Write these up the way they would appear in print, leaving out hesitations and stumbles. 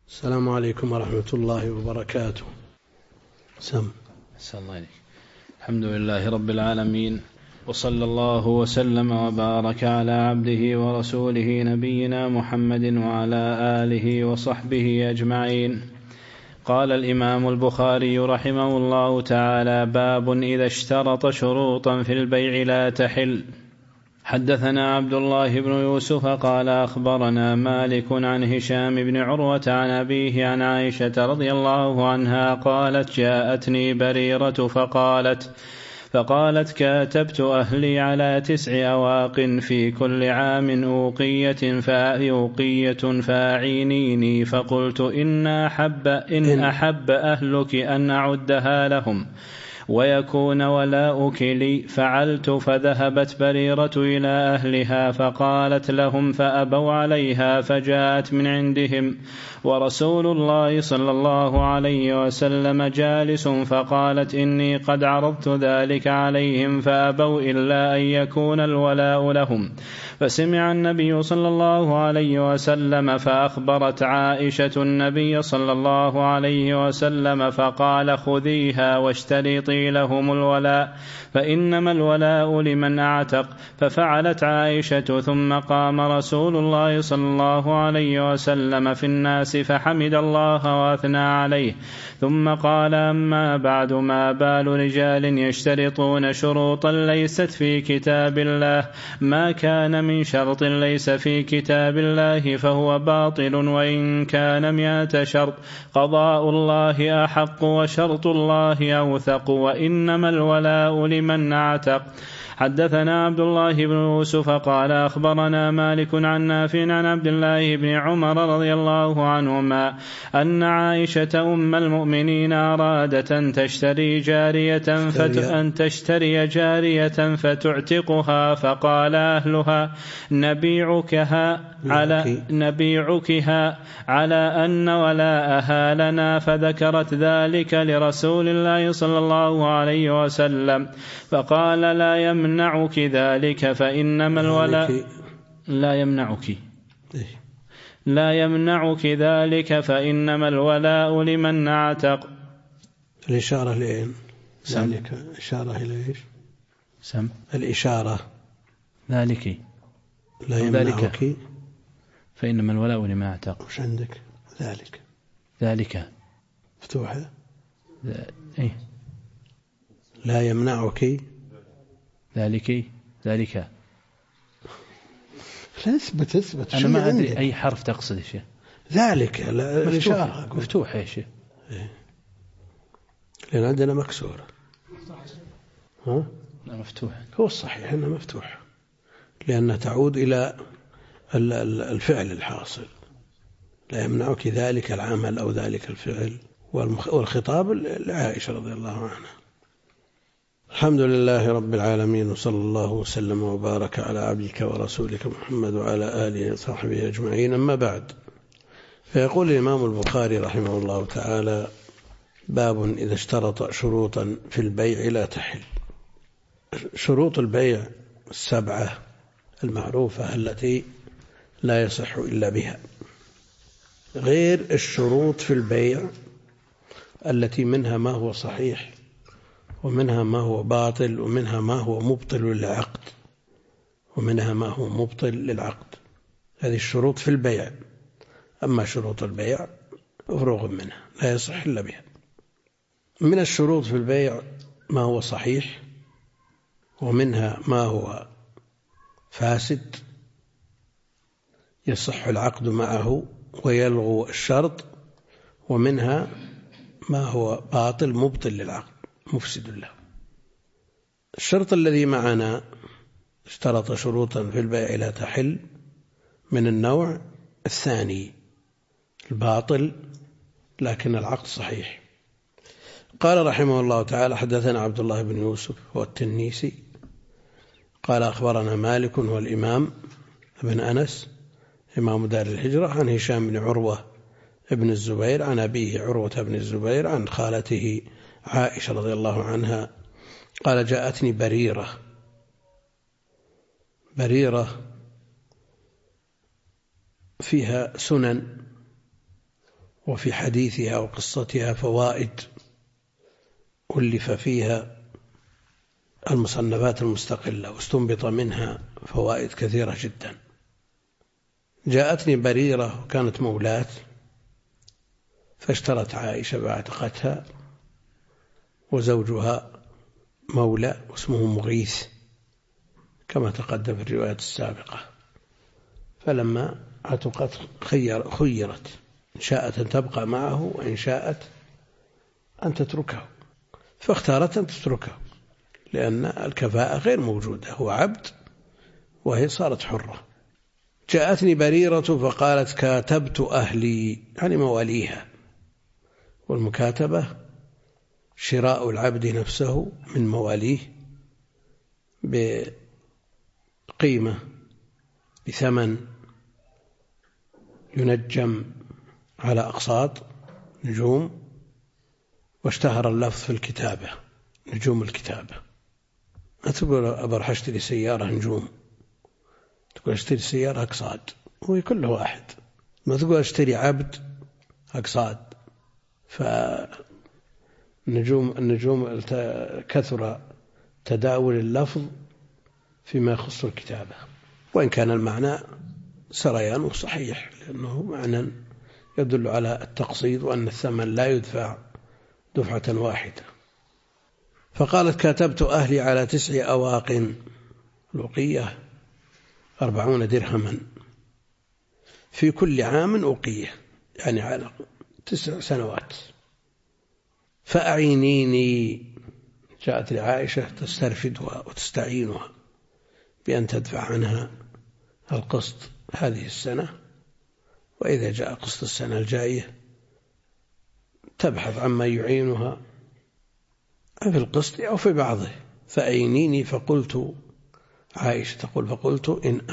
السلام عليكم ورحمة الله وبركاته. أحسن الله عليك. الحمد لله رب العالمين، وصلى الله وسلم وبارك على عبده ورسوله نبينا محمد وعلى آله وصحبه أجمعين. قال الإمام البخاري رحمه الله تعالى: باب إذا اشترط شروطا في البيع لا تحل. حدثنا عبد الله بن يوسف قال أخبرنا مالك عن هشام بن عروة عن أبيه عن عائشة رضي الله عنها قالت: جاءتني بريرة فقالت: كاتبت أهلي على 9 أواق في كل عام أوقية فأعينيني. فقلت: إن أحب أهلك أن أعدها لهم ويكون ولاؤك لي. فعلت. فذهبت بريرة إلى أهلها فقالت لهم فأبوا عليها، فجاءت من عندهم ورسول الله صلى الله عليه وسلم جالس، فقالت: إني قد عرضت ذلك عليهم فأبوا إلا أن يكون الولاء لهم. فسمع النبي صلى الله عليه وسلم فأخبرت عائشة النبي صلى الله عليه وسلم فقال: خذيها واشترطي لهم الولاء فإنما الولاء لمن أعتق. ففعلت عائشة. ثم قام رسول الله صلى الله عليه وسلم في الناس فحمد الله وأثنى عليه، ثم قال: أما بعد، ما بال رجال يشترطون شروطا ليست في كتاب الله؟ ما كان من شرط ليس في كتاب الله فهو باطل، وإن كان 100 شرط قضاء الله أحق وشرط الله أوثق، وإنما الولاء لمن أعتق. حدثنا عبد الله بن يوسف قال أخبرنا مالك عن نافع عن عبد الله بن عمر رضي الله عنهما أن عائشة أم المؤمنين أرادت أن تشتري جارية فتعتقها، فقال أهلها: نبيعكها على أن ولاءها لنا. فذكرت ذلك لرسول الله صلى الله عليه وسلم فقال: لا يمنعك ذلك فإنما الولاء لمن أعتق. الإشارة لين ذلك إشارة إلى إيش؟ الإشارة ذلك لا يمنعك فإنما الولاء لمن أعتق. وش عندك؟ ذلك مفتوحة. لا يمنعك ذلك لا اثبت أنا ما أدري أي حرف تقصد يا شيخ. ذلك الإشارة مفتوحة يا شيخ، لأن عندنا مكسورة. لا مفتوحة. هو الصحيح أنها مفتوحة لأنها تعود إلى الفعل الحاصل. لا يمنعك ذلك العمل أو ذلك الفعل، والخطاب لعائشة رضي الله عنها. الحمد لله رب العالمين، وصلى الله وسلم وبارك على عبدك ورسولك محمد وعلى آله وصحبه أجمعين. أما بعد، فيقول الإمام البخاري رحمه الله تعالى: باب إذا اشترط شروطا في البيع لا تحل. شروط البيع 7 المعروفة التي لا يصح إلا بها، غير الشروط في البيع التي منها ما هو صحيح ومنها ما هو باطل ومنها ما هو مبطل للعقد. هذه الشروط في البيع. أما شروط البيع مفروغ منها، لا يصح إلا بها. من الشروط في البيع ما هو صحيح، ومنها ما هو فاسد يصح العقد معه ويلغو الشرط، ومنها ما هو باطل مبطل للعقد مفسد له. الشرط الذي معنا اشترط شروطا في البيع لا تحل من النوع الثاني الباطل لكن العقد صحيح. قال رحمه الله تعالى: حدثنا عبد الله بن يوسف هو التنيسي قال أخبرنا مالك هو الإمام ابن أنس إمام دار الهجرة عن هشام بن عروة ابن الزبير عن أبيه عروة بن الزبير عن خالته عائشة رضي الله عنها قال: جاءتني بريرة فيها سنن وفي حديثها وقصتها فوائد ألف فيها المصنفات المستقلة واستنبط منها فوائد كثيرة جدا. جاءتني بريرة وكانت مولاة فاشترت عائشة فاعتقتها، وزوجها مولى واسمه مغيث كما تقدم في الروايات السابقة. فلما عتقت خيرت إن شاءت أن تبقى معه وإن شاءت أن تتركه، فاختارت أن تتركه لأن الكفاءة غير موجودة، هو عبد وهي صارت حرة. جاءتني بريرة فقالت كاتبت أهلي، يعني مواليها، والمكاتبة شراء العبد نفسه من مواليه بقيمة بثمن ينجم على أقساط نجوم، واشتهر اللفظ في الكتابة نجوم الكتابة. ما تقول أبرح أشتري سيارة نجوم، تقول أشتري سيارة أقساط، هو كل واحد. ما تقول أشتري عبد أقساط. النجوم كثر تداول اللفظ فيما يخص الكتابة، وإن كان المعنى سريان صحيح لأنه معنى يدل على التقسيط وأن الثمن لا يدفع دفعة واحدة. فقالت كاتبت أهلي على 9 أواق، الوقية 40 درهما في كل عام أوقية، يعني على 9 سنوات. فأعينيني، جاءت لعائشة تسترفدها وتستعينها بأن تدفع عنها القسط هذه السنة، وإذا جاء قسط السنة الجاية تبحث عما يعينها في القسط أو في بعضه. فأعينيني، فقلت، عائشة تقول فقلت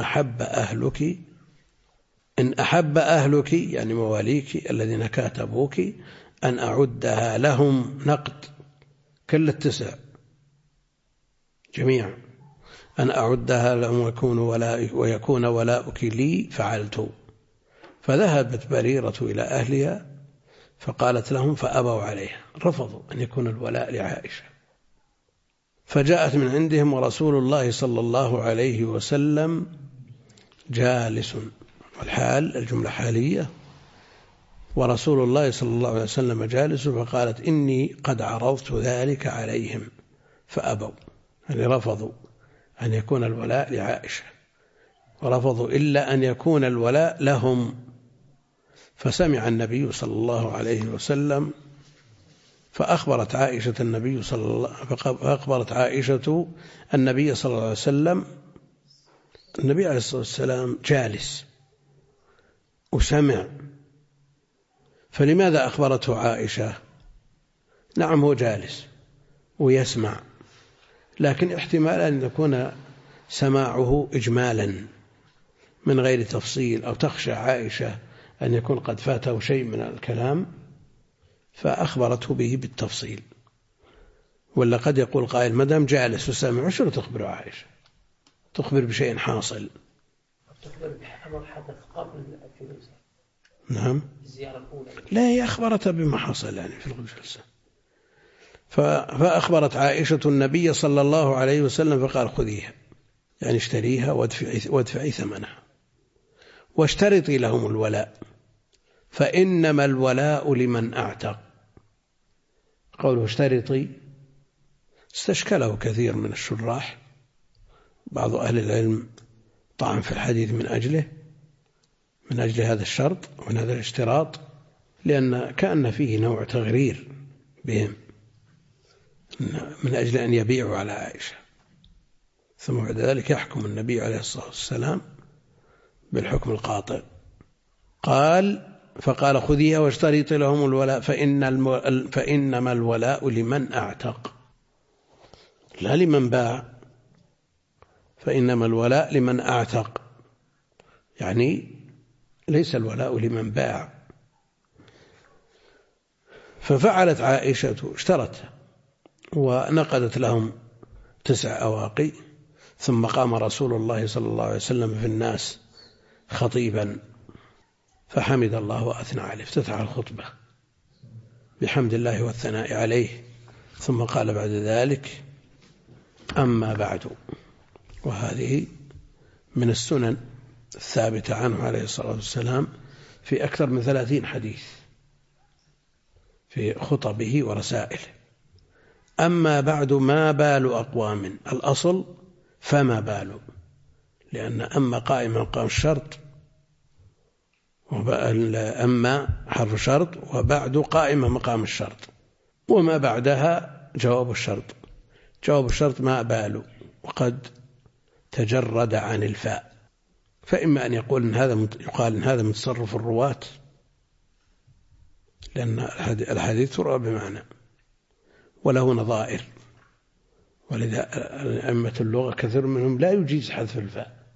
إن أحب أهلك يعني مواليك الذين كاتبوك أن أعدها لهم نقد كل 9 جميعا، أن أعدها لهم ويكون ولاؤك لي فعلت. فذهبت بريرة إلى أهلها فقالت لهم فأبوا عليها، رفضوا أن يكون الولاء لعائشة. فجاءت من عندهم ورسول الله صلى الله عليه وسلم جالس، والحال الجملة حالية، ورسول الله صلى الله عليه وسلم جالس، فقالت إني قد عرضت ذلك عليهم فأبوا، يعني رفضوا أن يكون الولاء لعائشة، ورفضوا إلا أن يكون الولاء لهم. فسمع النبي صلى الله عليه وسلم فأخبرت عائشة النبي صلى الله عليه وسلم. النبي عليه الصلاة والسلام جالس وسمع، فلماذا أخبرته عائشة؟ نعم هو جالس ويسمع، لكن احتمال أن يكون سماعه إجمالا من غير تفصيل، أو تخشى عائشة أن يكون قد فاته شيء من الكلام فأخبرته به بالتفصيل. ولا قد يقول قائل ما دام جالس وسمع شنو تخبر عائشة؟ تخبر بشيء حاصل، تخبر بأمر حدث قبل الجلوس. نعم، الزيارة الأولى. لا، هي أخبرت بما حصل يعني في الجلسة. فأخبرت عائشة النبي صلى الله عليه وسلم فقال خذيها، يعني اشتريها وادفعي ثمنها، واشترطي لهم الولاء، فإنما الولاء لمن أعتق. قوله اشترطي استشكله كثير من الشراح، بعض أهل العلم طعن في الحديث من أجل هذا الشرط ومن هذا الاشتراط، لأن كأن فيه نوع تغرير بهم من أجل أن يبيعوا على عائشة، ثم بعد ذلك يحكم النبي عليه الصلاة والسلام بالحكم القاطع. فقال خذيها واشترطي لهم الولاء فإنما الولاء لمن أعتق لا لمن باع، فإنما الولاء لمن أعتق، يعني ليس الولاء لمن باع. ففعلت عائشة، اشترتها ونقدت لهم 9 أواقي. ثم قام رسول الله صلى الله عليه وسلم في الناس خطيبا فحمد الله وأثنى عليه، افتتح الخطبة بحمد الله والثناء عليه، ثم قال بعد ذلك: أما بعد. وهذه من السنن الثابتة عنه عليه الصلاة والسلام في أكثر من 30 حديث في خطبه ورسائله. أما بعد ما بال أقوام، الأصل فما بال، لأن أما قائمة مقام الشرط، أما حرف شرط، وبعد قائمة مقام الشرط، وما بعدها جواب الشرط. جواب الشرط ما بال، وقد تجرد عن الفاء، فإما أن يقال إن هذا من تصرف الرواة، لأن الحديث تروى بمعنى وله نظائر، ولذا أئمة اللغة كثير منهم لا يجيز حذف الفاء،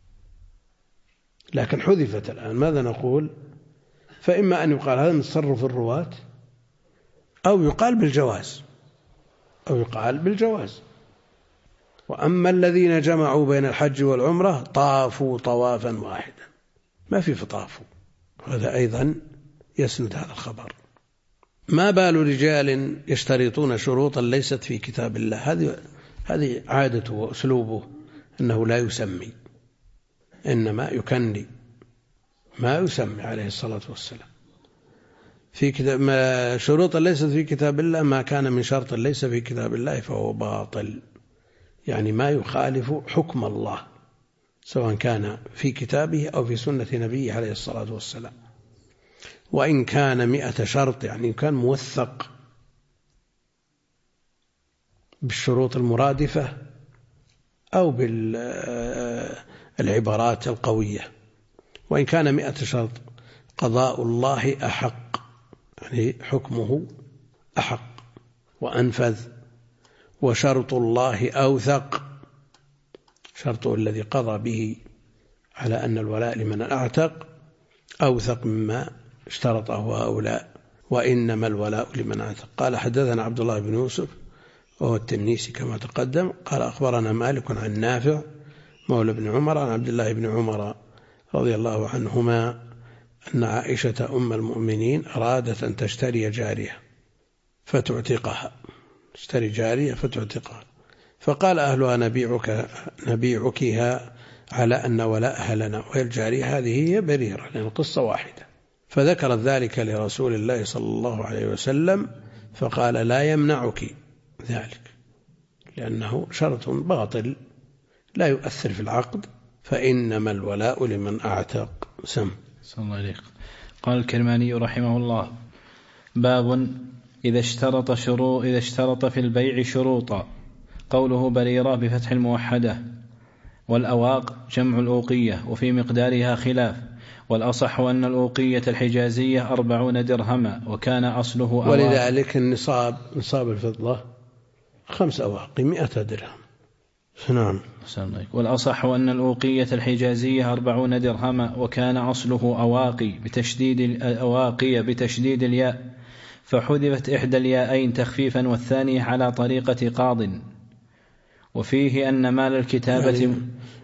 لكن حذفت الآن. ماذا نقول؟ فإما أن يقال هذا من تصرف الرواة، أو يقال بالجواز. وأما الذين جمعوا بين الحج والعمرة طافوا طوافا واحدا، ما في فطافوا، هذا أيضا يسند هذا الخبر. ما بال رجال يشترطون شروطا ليست في كتاب الله، هذه عادته وأسلوبه، أنه لا يسمي، إنما يكني ما يسمي عليه الصلاة والسلام. في كتاب ما شروطا ليست في كتاب الله، ما كان من شرط ليس في كتاب الله فهو باطل، يعني ما يخالف حكم الله، سواء كان في كتابه أو في سنة نبيه عليه الصلاة والسلام. وإن كان 100 شرط، يعني كان موثق بالشروط المرادفة أو بالعبارات القوية. وإن كان 100 شرط قضاء الله أحق، يعني حكمه أحق وأنفذ، وشرط الله أوثق، شرطه الذي قضى به على أن الولاء لمن أعتق أوثق مما اشترطه هؤلاء، وإنما الولاء لمن أعتق. قال: حدثنا عبد الله بن يوسف وهو التنيسي كما تقدم، قال: أخبرنا مالك عن نافع مولى بن عمر عن عبد الله بن عمر رضي الله عنهما أن عائشة أم المؤمنين أرادت أن تشتري جارية فتعتقها، تشتري جارية فتعتقها، فقال أهلها: نبيعكها على أن ولاءها لنا، وهي الجارية هذه هي بريرة، لأن القصة واحدة. فذكرت ذلك لرسول الله صلى الله عليه وسلم، فقال: لا يمنعك ذلك، لأنه شرط باطل لا يؤثر في العقد، فإنما الولاء لمن أعتق. سم. صلى الله عليه. قال الكرماني رحمه الله: باب إذا اشترط في البيع شروطا. قوله بريرة بفتح الموحدة، والأواق جمع الأوقية، وفي مقدارها خلاف، والأصح أن الأوقية الحجازية 40 درهما، وكان أصله أواق. ولذلك نصاب الفضة 5 أواقي 100 درهم. نعم. والأصح أن الأوقية الحجازية 40 درهما، وكان أصله أواقي بتشديد الياء، فحذفت إحدى الياءين تخفيفا، والثانية على طريقة قاض. وفيه أن مال الكتابة يعني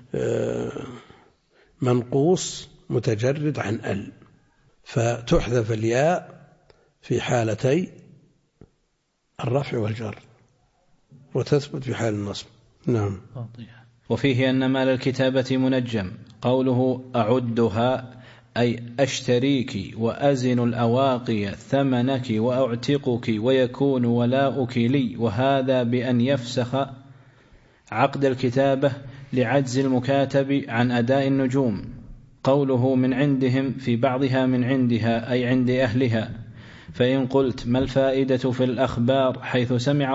منقوص متجرد عن ال، فتحذف الياء في حالتي الرفع والجر، وتثبت في حال النصب. نعم. وفيه أن مال الكتابة منجم. قوله أعدها أي أشتريك وأزن الأواقي ثمنك وأعتقك ويكون ولاؤك لي، وهذا بأن يفسخ عقد الكتابة لعجز المكاتب عن أداء النجوم. قوله من عندهم في بعضها من عندها أي عند أهلها. فإن قلت ما الفائدة في الإخبار حيث سمع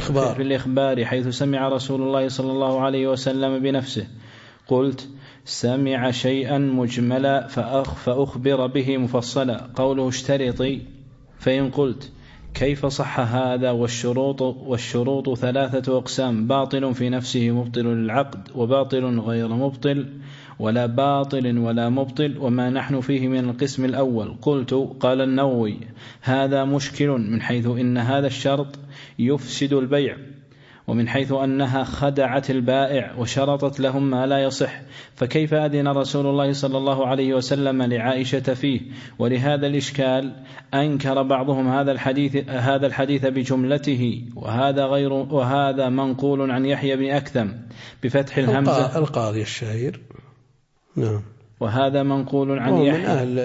رسول الله صلى الله عليه وسلم بنفسه، قلت سمع شيئا مجملا فأخبر به مفصلا. قوله اشترطي. فإن قلت كيف صح هذا والشروط 3 أقسام: باطل في نفسه مبطل للعقد، وباطل غير مبطل، ولا باطل ولا مبطل، وما نحن فيه من القسم الأول. قلت: قال النووي: هذا مشكل من حيث إن هذا الشرط يفسد البيع، ومن حيث أنها خدعت البائع وشرطت لهم ما لا يصح، فكيف أذن رسول الله صلى الله عليه وسلم لعائشة فيه؟ ولهذا الإشكال أنكر بعضهم هذا الحديث بجملته، وهذا منقول عن يحيى بن أكثم بفتح الهمزة القاضي الشهير. نعم. وهذا منقول عن يحيى من أهل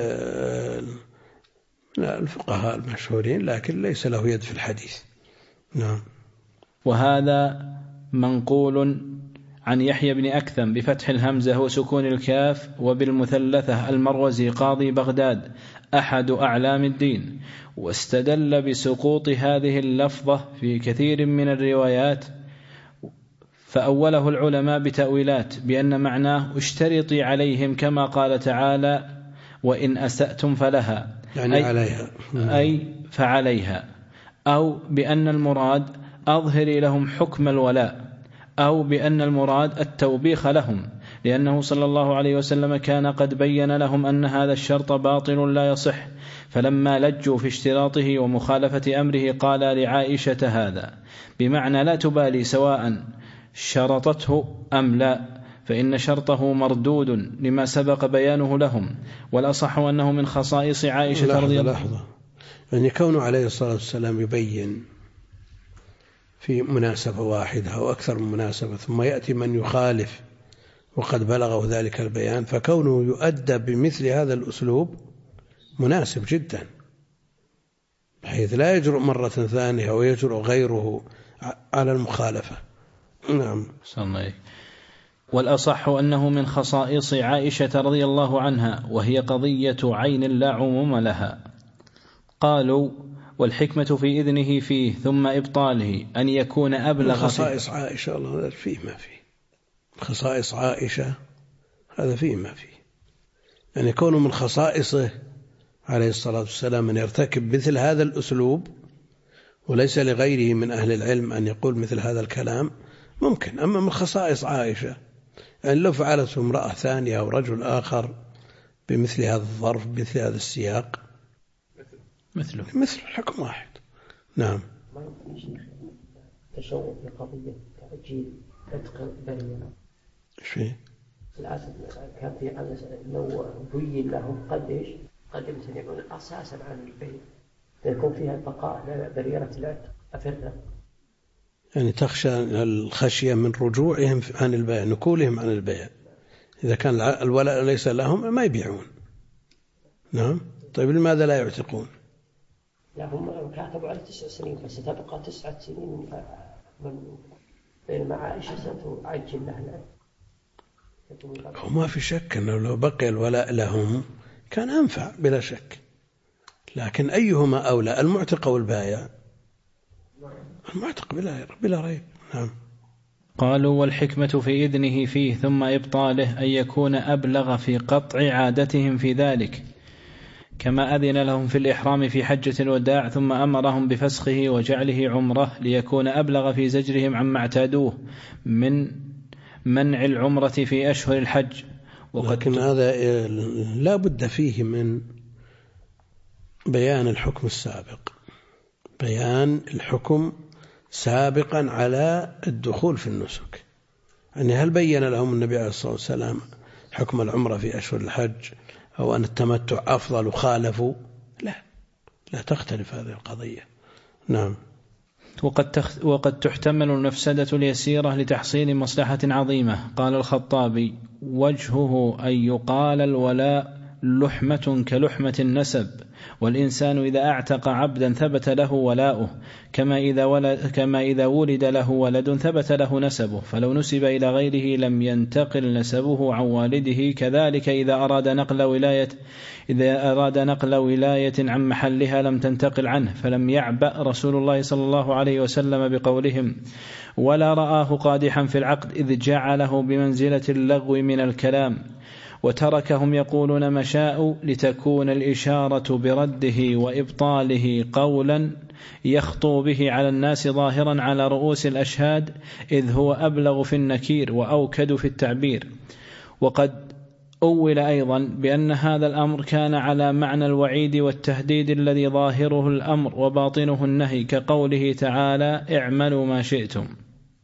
الفقهاء المشهورين، لكن ليس له يد في الحديث. نعم. وهذا منقول عن يحيى بن أكثم بفتح الهمزة وسكون الكاف وبالمثلثة المروزي قاضي بغداد أحد أعلام الدين، واستدل بسقوط هذه اللفظة في كثير من الروايات، فأوله العلماء بتأويلات بأن معناه اشترطي عليهم كما قال تعالى وإن أسأتم فلها، يعني عليها، أي فعليها، أو بأن المراد أظهري لهم حكم الولاء، أو بأن المراد التوبيخ لهم، لأنه صلى الله عليه وسلم كان قد بين لهم أن هذا الشرط باطل لا يصح، فلما لجوا في اشتراطه ومخالفة أمره قال لعائشة هذا، بمعنى لا تبالي سواء شرطته أم لا، فإن شرطه مردود لما سبق بيانه لهم، والأصح أنه من خصائص عائشة رضي الله عنها. يعني كونه عليه الصلاة والسلام يبين في مناسبة واحدة أو أكثر من مناسبة ثم يأتي من يخالف وقد بلغه ذلك البيان، فكونه يؤدى بمثل هذا الأسلوب مناسب جدا، بحيث لا يجرؤ مرة ثانية ويجرؤ غيره على المخالفة. نعم. والأصح أنه من خصائص عائشة رضي الله عنها، وهي قضية عين لا عموم لها. قالوا والحكمة في إذنه فيه ثم إبطاله أن يكون أبلغ. خصائص عائشة الله فيه ما فيه، خصائص عائشة هذا فيه ما فيه، يعني يكون من خصائصه عليه الصلاة والسلام أن يرتكب مثل هذا الأسلوب، وليس لغيره من أهل العلم أن يقول مثل هذا الكلام ممكن. أما من خصائص عائشة يعني لو فعلته امرأة ثانية أو رجل آخر بمثل هذا الظرف بمثل هذا السياق مثل الحكم واحد. نعم. ما في شيء تشوق بقضية تأجيل عتق البريرة. إيش فيه؟ الأسد كان في لو بين لهم قد يمتنعون أساسا عن البيع، فيكون فيها البقاء بريرة العتق أفرة. يعني تخشى الخشية من رجوعهم عن البيع، نكولهم عن البيع، إذا كان الولاء ليس لهم ما يبيعون. نعم. طيب لماذا لا يعتقون؟ لا هم كاتبوا على 9 سنين، بس تبقى 9 سنين بينما عائشة ستعجل لها. وما في شك أنه لو بقي الولاء لهم كان أنفع بلا شك، لكن أيهما أولى، المعتق أو البائع؟ المعتق بلا ريب. نعم. قالوا والحكمة في إذنه فيه ثم إبطاله أن يكون أبلغ في قطع عادتهم في ذلك، كما أذن لهم في الإحرام في حجة الوداع ثم أمرهم بفسخه وجعله عمره، ليكون أبلغ في زجرهم عما اعتادوه من منع العمرة في أشهر الحج. لكن هذا لا بد فيه من بيان الحكم السابق، بيان الحكم سابقا على الدخول في النسك. يعني هل بين لهم النبي عليه الصلاة والسلام حكم العمرة في أشهر الحج أو أن التمتع أفضل وخالفوا؟ لا تختلف هذه القضية. نعم. وقد تحتمل المفسدة اليسيرة لتحصيل مصلحة عظيمة. قال الخطابي وجهه أن يقال الولاء لحمة كلحمة النسب، والإنسان إذا أعتق عبدا ثبت له ولاؤه، كما إذا ولد له ولد ثبت له نسبه، فلو نسب إلى غيره لم ينتقل نسبه عن والده. كذلك إذا أراد نقل ولاية عن محلها لم تنتقل عنه، فلم يعبأ رسول الله صلى الله عليه وسلم بقولهم ولا رآه قادحا في العقد، إذ جعله بمنزلة اللغو من الكلام، وتركهم يقولون ما شاءوا، لتكون الإشارة برده وإبطاله قولا يخطو به على الناس ظاهرا على رؤوس الأشهاد، إذ هو أبلغ في النكير وأوكد في التعبير. وقد أول أيضا بأن هذا الأمر كان على معنى الوعيد والتهديد الذي ظاهره الأمر وباطنه النهي، كقوله تعالى اعملوا ما شئتم.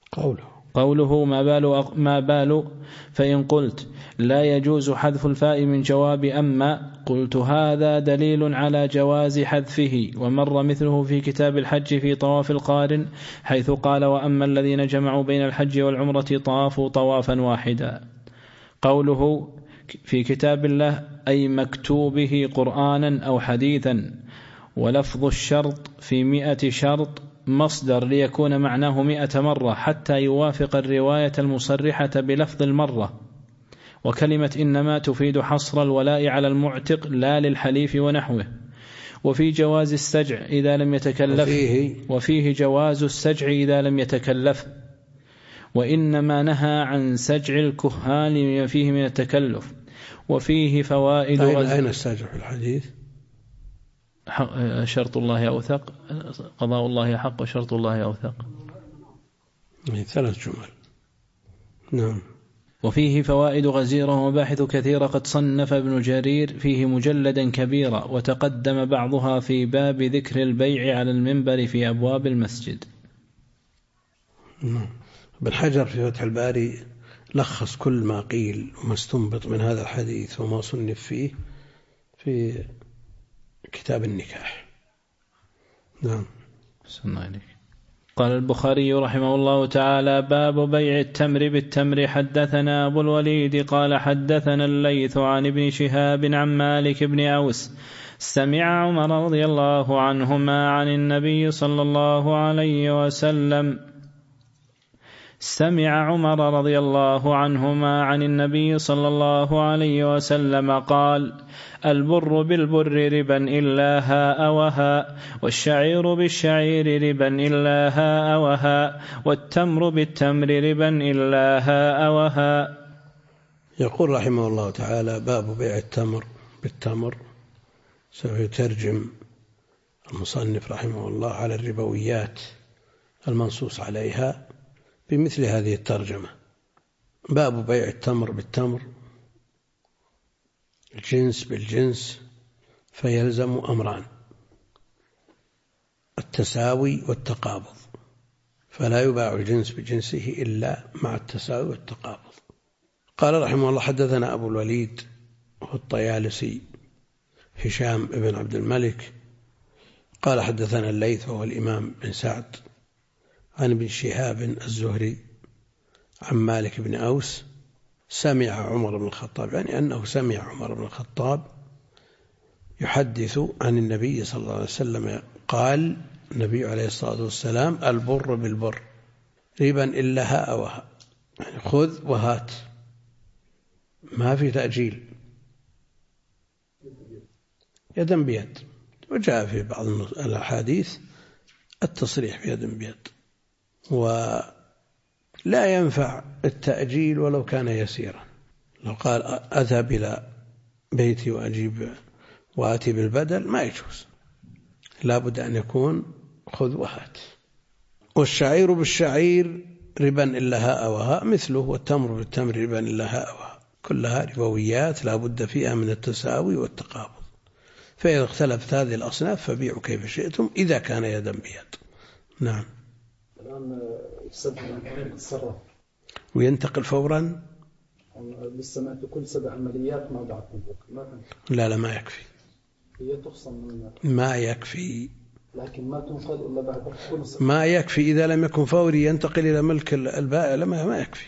قوله ما بال فإن قلت لا يجوز حذف الفاء من جواب أما قلت هذا دليل على جواز حذفه، ومر مثله في كتاب الحج في طواف القارن حيث قال وأما الذين جمعوا بين الحج والعمرة طافوا طوافا واحدا. قوله في كتاب الله أي مكتوبه قرآنا أو حديثا، ولفظ الشرط في 100 شرط مصدر ليكون معناه 100 مرة حتى يوافق الرواية المصرحة بلفظ المرة. وكلمة إنما تفيد حصر الولاء على المعتق لا للحليف ونحوه. وفي جواز السجع إذا لم يتكلف، وفيه جواز السجع إذا لم يتكلف، وإنما نهى عن سجع الكهان لما فيه من التكلف. وفيه فوائد. أين السجع في الحديث؟ شرط الله أوثق، قضاء الله حق، وشرط الله أوثق. 3 جمل. نعم. وفيه فوائد غزيرة ومباحث كثيرة قد صنف ابن جرير فيه مجلدا كبيرا، وتقدم بعضها في باب ذكر البيع على المنبر في أبواب المسجد. ابن حجر في فتح الباري لخص كل ما قيل وما استنبط من هذا الحديث وما صنف فيه في كتاب النكاح. نعم. سنة عليك. قال البخاري رحمه الله تعالى باب بيع التمر بالتمر. حدثنا أبو الوليد قال حدثنا الليث عن ابن شهاب عن مالك بن أوس سمع عمر رضي الله عنهما عن النبي صلى الله عليه وسلم صلى الله عليه وسلم قال البر بالبر ربا إلا هاء وهاء، والشعير بالشعير ربا إلا هاء وهاء، والتمر بالتمر ربا إلا هاء وهاء. يقول رحمه الله تعالى باب بيع التمر بالتمر. سيترجم المصنف رحمه الله على الربويات المنصوص عليها بمثل هذه الترجمة. باب بيع التمر بالتمر، الجنس بالجنس، فيلزم أمران: التساوي والتقابض، فلا يباع الجنس بجنسه إلا مع التساوي والتقابض. قال رحمه الله حدثنا أبو الوليد وهو الطيالسي هشام بن عبد الملك قال حدثنا الليث وهو الإمام بن سعد عن ابن شهاب الزهري عن مالك بن أوس سمع عمر بن الخطاب، يعني أنه سمع عمر بن الخطاب يحدث عن النبي صلى الله عليه وسلم قال النبي عليه الصلاة والسلام البر بالبر ربا إلا هاء وهاء، يعني خذ وهات، ما في تأجيل، يدا بيد. وجاء في بعض الأحاديث التصريح بيد بيد. ولا ينفع التأجيل ولو كان يسيرا. لو قال أذهب إلى بيتي وآتي بالبدل ما يجوز، لا بد أن يكون خذ وهات. والشعير بالشعير ربا إلا هاء وهاء مثله، والتمر بالتمر ربا إلا هاء وهاء، كلها ربويات لا بد فيها من التساوي والتقابض. فإذا اختلفت هذه الأصناف فبيعوا كيف شئتم إذا كان يدا بيد. نعم. الآن يتصرف وينتقل فورا. لسه ما كل 7 عمليات ما بعد لا ما يكفي. هي تفصل ما يكفي، لكن ما تنقل إلا بعد كل ما يكفي إذا لم يكن فوري ينتقل إلى ملك البائع ما يكفي.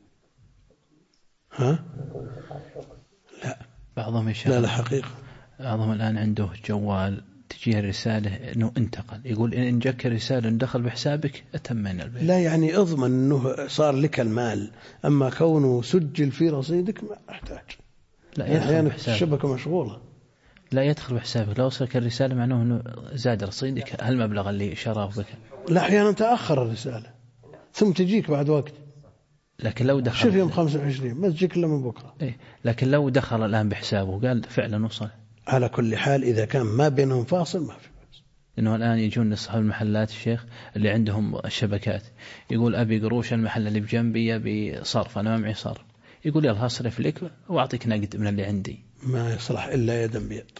ها؟ لا بعضهم يشاء. لا حقيقة بعضهم الآن عنده جوال تجيه الرسالة أنه انتقل، يقول إن جاك رسالة دخل بحسابك أتمن البيع. لا يعني اضمن أنه صار لك المال، أما كونه سجل في رصيدك ما أحتاج. لا يدخل بحسابك، الشبكة مشغولة. لا يدخل بحسابك، لو وصلك الرسالة معناه أنه زاد رصيدك هالمبلغ اللي شراه بك. لا أحيانا تأخر الرسالة ثم تجيك بعد وقت. لكن لو دخل شوف يوم 25 ما تجيك إلا من بكرة. إيه، لكن لو دخل الآن بحسابه قال فعلا وصل. على كل حال إذا كان ما بينهم فاصل ما في بس. إنه الآن يجون أصحاب المحلات الشيخ اللي عندهم الشبكات، يقول أبي قروش المحل اللي بجنبي يبي صرف، أنا ما معي صرف، يقول يلا هصرف لك وأعطيك نقد من اللي عندي. ما يصلح إلا يدا بيد.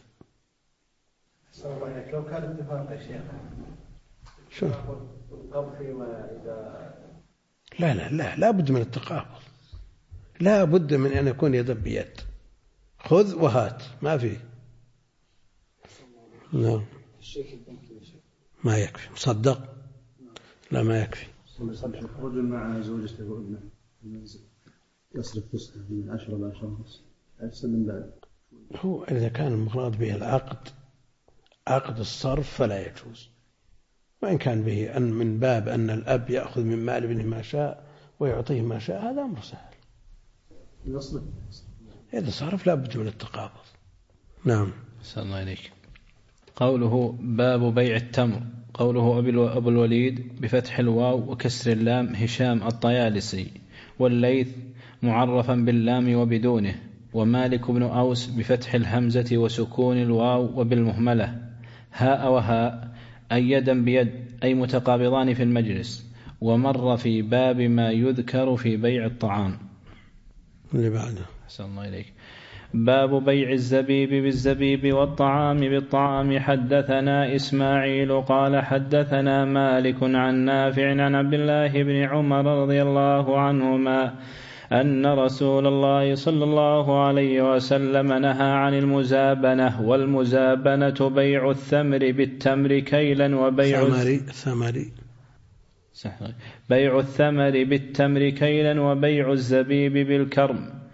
لو كان اتفاق يا شيخ شو؟ القبض فيما إذا لا بد من التقابض، لا بد من أن يكون يدا بيد، خذ وهات، ما فيه. نعم. ما يكفي مصدق، لا ما يكفي. رجل مع زوجته وابنه يصرف فسحه من 10 إلى 10:30 يسلم بعد. هو إذا كان المراد به العقد، عقد الصرف، فلا يجوز. وإن كان به أن من باب أن الأب يأخذ من مال ابنه ما شاء ويعطيه ما شاء، هذا أمر سهل. إذا صرف لا بد من التقابض. نعم. أحسن الله إليك. قوله باب بيع التمر، قوله أبو الوليد بفتح الواو وكسر اللام هشام الطيالسي، والليث معرفا باللام وبدونه، ومالك بن أوس بفتح الهمزة وسكون الواو وبالمهملة، هاء وهاء أي يدا بيد أي متقابضان في المجلس. ومر في باب ما يذكر في بيع الطعام. اللي بعده. أحسن الله إليك. باب بيع الزبيب بالزبيب والطعام بالطعام. حدثنا إسماعيل قال حدثنا مالك عن نافع عن عبد الله بن عمر رضي الله عنهما أن رسول الله صلى الله عليه وسلم نهى عن المزابنة، والمزابنة بيع الثمر بالتمر كيلا بيع الثمر بالتمر كيلا وبيع الزبيب بالكرم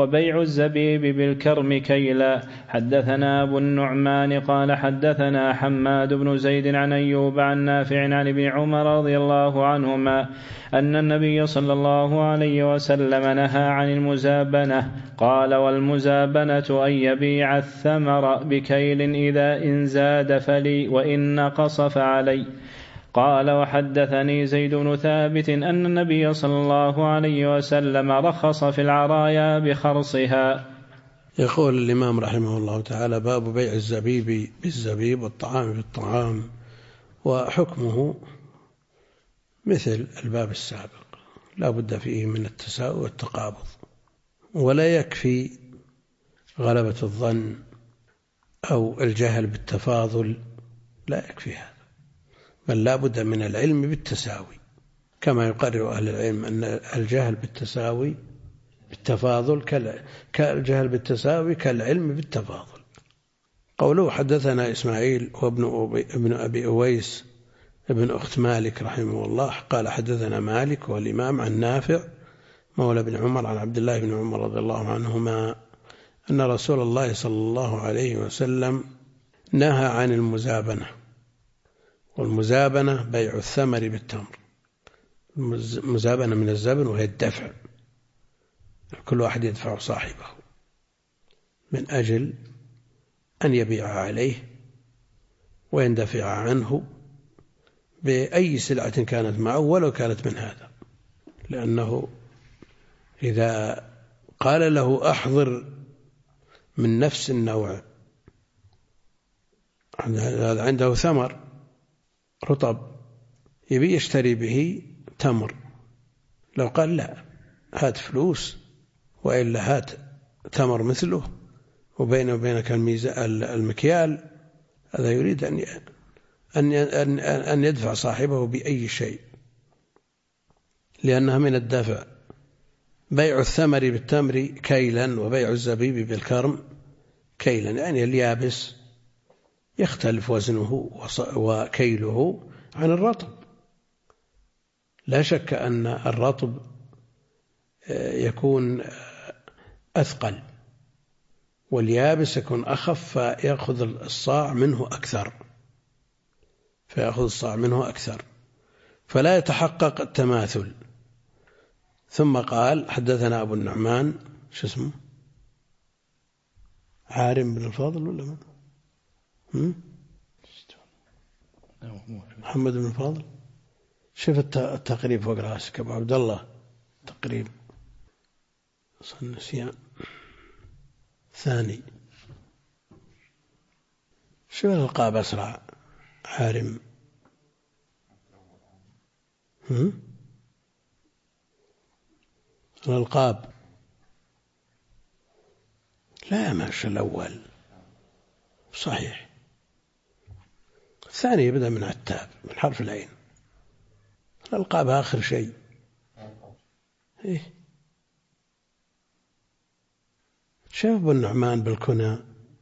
كيلا. حدثنا أبو النعمان قال حدثنا حماد بن زيد عن أيوب عن نافع عن ابن عمر رضي الله عنهما أن النبي صلى الله عليه وسلم نهى عن المزابنة. قال والمزابنة أن يبيع الثمر بكيل إذا إن زاد فلي وإن نقص فعلي. قال وحدثني زيد بن ثابت أن النبي صلى الله عليه وسلم رخص في العرايا بخرصها. يقول الإمام رحمه الله تعالى باب بيع الزبيب بالزبيب والطعام بالطعام، وحكمه مثل الباب السابق، لا بد فيه من التساوي والتقابض، ولا يكفي غلبة الظن أو الجهل بالتفاضل، لا يكفي هذا، بل لا بد من العلم بالتساوي، كما يقرر أهل العلم أن الجهل بالتساوي بالتفاضل كالجهل بالتساوي كالعلم بالتفاضل. قوله حدثنا إسماعيل وابن أبي أويس ابن أخت مالك رحمه الله قال حدثنا مالك والإمام عن نافع مولى بن عمر عن عبد الله بن عمر رضي الله عنهما أن رسول الله صلى الله عليه وسلم نهى عن المزابنة، والمزابنة بيع الثمر بالتمر. المزابنة من الزبن وهي الدفع، كل واحد يدفع صاحبه من أجل أن يبيع عليه ويندفع عنه بأي سلعة كانت معه ولو كانت من هذا، لأنه إذا قال له أحضر من نفس النوع، هذا عنده ثمر رطب يبي يشتري به تمر، لو قال لا هات فلوس وإلا هات تمر مثله وبينه وبينك المكيال، هذا يريد أن يدفع صاحبه بأي شيء، لأنها من الدفع. بيع الثمر بالتمر كيلا وبيع الزبيب بالكرم كيلا، يعني اليابس يختلف وزنه وكيله عن الرطب. لا شك أن الرطب يكون أثقل واليابس يكون أخف، فيأخذ الصاع منه أكثر، فلا يتحقق التماثل. ثم قال حدثنا أبو النعمان، شو اسمه؟ عارم بن الفاضل ولا من؟ محمد بن الفاضل. شوف التقريب فوق راسك أبو عبد الله، تقريب النسيان ثاني. شو الألقاب أسرع؟ عارم الألقاب لا ماشي الأول صحيح، الثاني يبدأ من عتاب من حرف العين، الألقاب آخر شيء. إيه؟ شوف أبو النعمان بالكنى،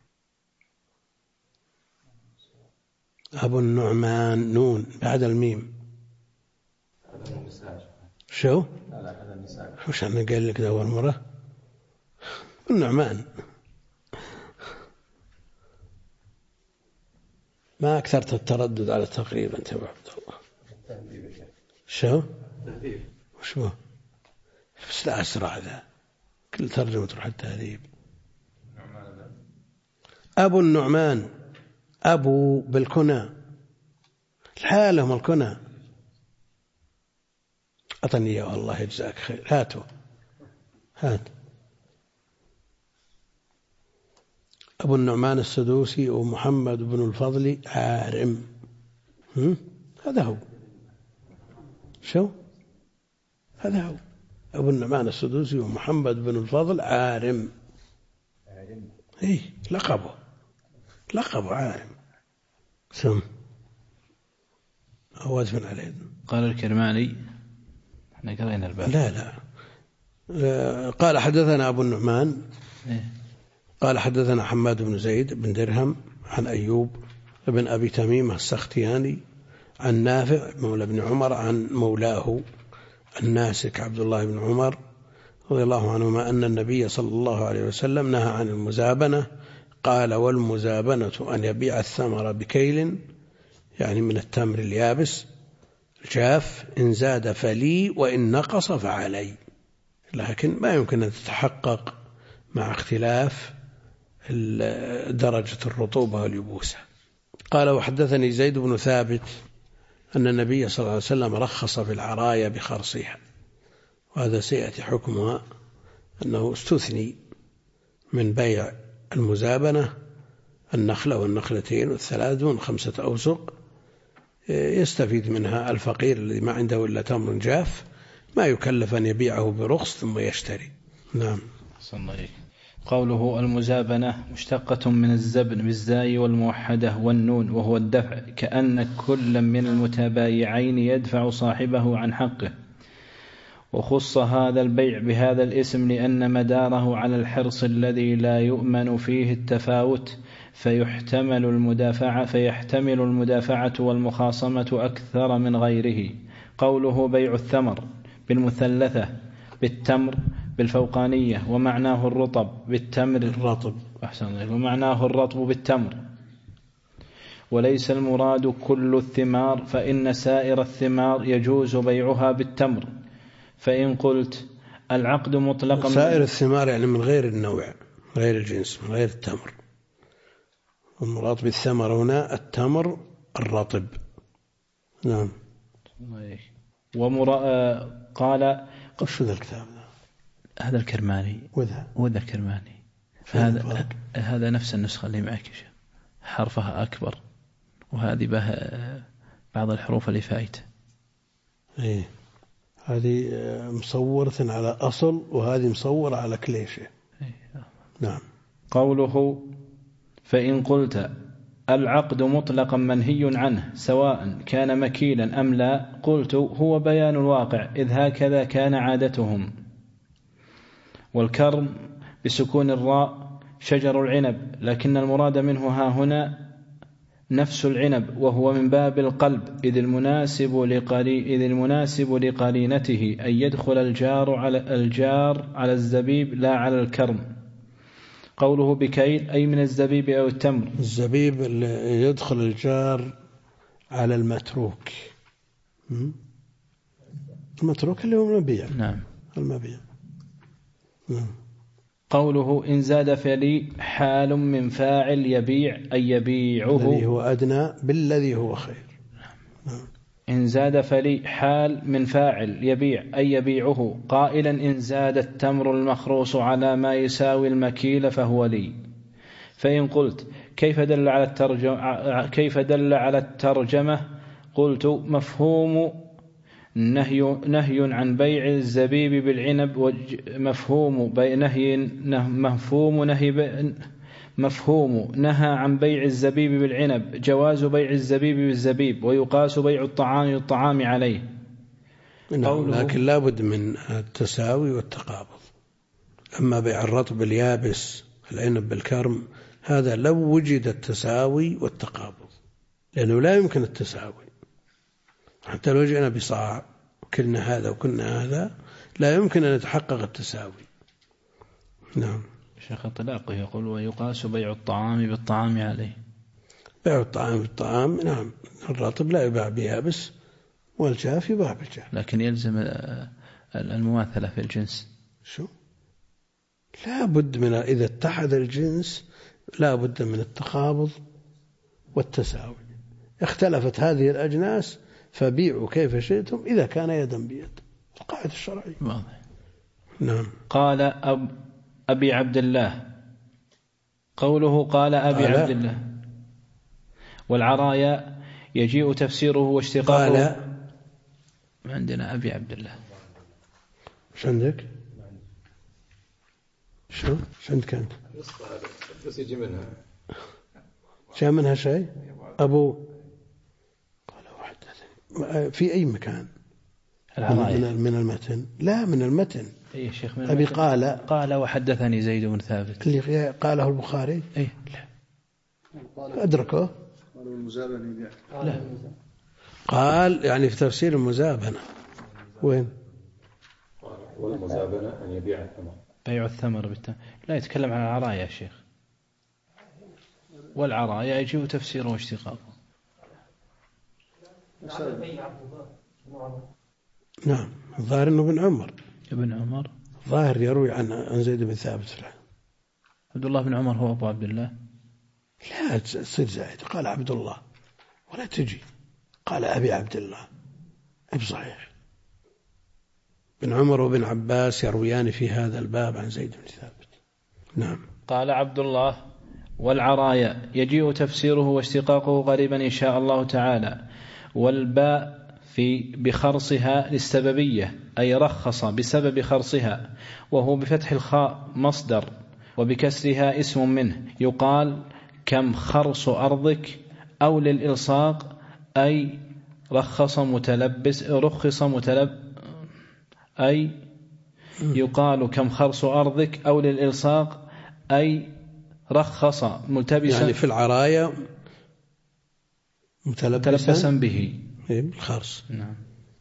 أبو النعمان نون بعد الميم. شو؟ وش أنا قال لك أول مرة؟ أبو النعمان ما أكثرت التردد على التقريب أنت يا عبد الله. شو؟ وش هو؟ بس لا أسرع ذا، كل ترجمة تروح التهذيب. أبو النعمان، أبو بالكنى، الحالهم الكنى. أعطني يا الله يجزاك خير، هاتوا هات. أبو النعمان السدوسي ومحمد بن الفضل عارم. هذا هو. شو؟ هذا هو أبو النعمان السدوسي ومحمد بن الفضل عارم. إيه لقبه عارم. سم أوازفن عليه. قال الكرماني، احنا قرينا الباب. لا قال حدثنا أبو النعمان قال حدثنا حماد بن زيد بن درهم عن أيوب بن أبي تميم السختياني عن نافع مولى بن عمر عن مولاه الناسك عبد الله بن عمر رضي الله عنهما أن النبي صلى الله عليه وسلم نهى عن المزابنة. قال: والمزابنة أن يبيع الثمر بكيل، يعني من التمر اليابس الجاف، إن زاد فلي وإن نقص فعلي، لكن ما يمكن أن تتحقق مع اختلاف درجة الرطوبة واليبوسة. قال: وحدثني زيد بن ثابت أن النبي صلى الله عليه وسلم رخص في العرايا بخرصها، وهذا سيأتي حكمها أنه استثني من بيع المزابنة النخلة والنخلتين والثلاث دون 5 أوسق، يستفيد منها الفقير الذي ما عنده إلا تمر جاف، ما يكلف أن يبيعه برخص ثم يشتري. نعم. قوله المزابنة مشتقة من الزبن بالزاي والموحدة والنون، وهو الدفع، كأن كل من المتبايعين يدفع صاحبه عن حقه. وخص هذا البيع بهذا الاسم لأن مداره على الحرص الذي لا يؤمن فيه التفاوت، فيحتمل المدافعة والمخاصمة أكثر من غيره. قوله بيع الثمر بالمثلثة بالتمر بالفوقانية، ومعناه الرطب بالتمر الرطب، ومعناه الرطب بالتمر، وليس المراد كل الثمار، فإن سائر الثمار يجوز بيعها بالتمر. فإن قلت العقد مطلقا، سائر الثمار يعني من غير النوع، غير الجنس، من غير التمر. المراد بالثمر هنا التمر الرطب. نعم. قال: وش ذا الكتاب؟ هذا الكرماني. وذا الكرماني. هذا نفس النسخة اللي معك، حرفها أكبر، وهذه به بعض الحروف اللي فايته. إيه، هذه مصورة على أصل، وهذه مصورة على كليشة. نعم. قوله فإن قلت العقد مطلقا منهي عنه سواء كان مكيلا أم لا، قلت هو بيان الواقع، إذ هكذا كان عادتهم. والكرم بسكون الراء شجر العنب، لكن المراد منه ها هنا نفس العنب، وهو من باب القلب، إذ المناسب لقرينته أن يدخل الجار على الزبيب لا على الكرم. قوله بكيل أي من الزبيب أو التمر. الزبيب يدخل الجار على المتروك. المتروك اللي هو المبيع. نعم. المبيع. نعم. قوله إن زاد فلي حال من فاعل يبيع أي يبيعه، الذي هو أدنى بالذي هو خير. نعم. إن زاد فلي حال من فاعل يبيع أي يبيعه، قائلا إن زاد التمر المخروص على ما يساوي المكيل فهو لي. فإن قلت كيف دل على الترجمة، قلت مفهوم نهي عن بيع الزبيب بالعنب، مفهوم نهى عن بيع الزبيب بالعنب، جواز بيع الزبيب بالزبيب، ويقاس بيع الطعام عليه. لكن لا بد من التساوي والتقابض. أما بيع الرطب اليابس العنب بالكرم هذا لو وجد التساوي والتقابض، لأنه لا يمكن التساوي، حتى لو جئنا بصاع وكلنا هذا وكلنا هذا لا يمكن أن يتحقق التساوي. نعم. شيخ طلاقه يقول ويقاس بيع الطعام بالطعام عليه. بيع الطعام بالطعام، نعم، الرطب لا يباع بيابس والجاف يباع بالجاف. لكن يلزم المماثلة في الجنس. شو؟ لا بد من، إذا اتحد الجنس لا بد من التقابض والتساوي. اختلفت هذه الأجناس فبيعوا كيف شئتم إذا كان يدا بيد، القاعدة الشرعية. واضح. نعم. قال أبي عبد الله، قوله قال أبي عبد الله والعرايا يجيء تفسيره واشتقاقه. قال عندنا أبي عبد الله. ايش عندك؟ شو عندك أنت؟ بس يجي منها، جاء منها شيء. أبو قال وحدثني في أي مكان؟ من المتن؟ لا من المتن. أي شيخ من أبي قال وحدثني زيد بن ثابت اللي قاله البخاري. أي لا أدركه. قالوا المزابنة يبيع. لا قال يعني في تفسير المزابنة وين؟ والمزابنة أن يبيع الثمر. بيع الثمر لا يتكلم عن العرايا يا شيخ، والعرايا يجيء تفسيره واشتقاقه. نعم الظاهر أنه ابن عمر ظاهر يروي عن زيد بن ثابت في الحديث. عبد الله بن عمر هو أبو عبد الله. لا تصير زايد، قال عبد الله ولا تجي قال أبي عبد الله، أي صحيح. بن عمر وابن عباس يرويان في هذا الباب عن زيد بن ثابت. نعم. قال عبد الله والعرايا يجيء تفسيره واشتقاقه قريبا إن شاء الله تعالى. والباء في بخرصها للسببية أي رخص بسبب خرصها، وهو بفتح الخاء مصدر وبكسرها اسم منه. يقال كم خرص أرضك، أو للإلصاق أي رخص متلبس أي يقال كم خرص أرضك، أو للإلصاق أي رخص ملتبسا، يعني في العرايا متلبسا به بالخرص. نعم.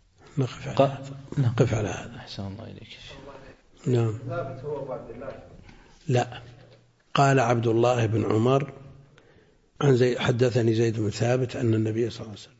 نقف على هذا. أحسن الله إليك. نعم. لا قال عبد الله بن عمر عن حدثني زيد بن ثابت أن النبي صلى الله عليه وسلم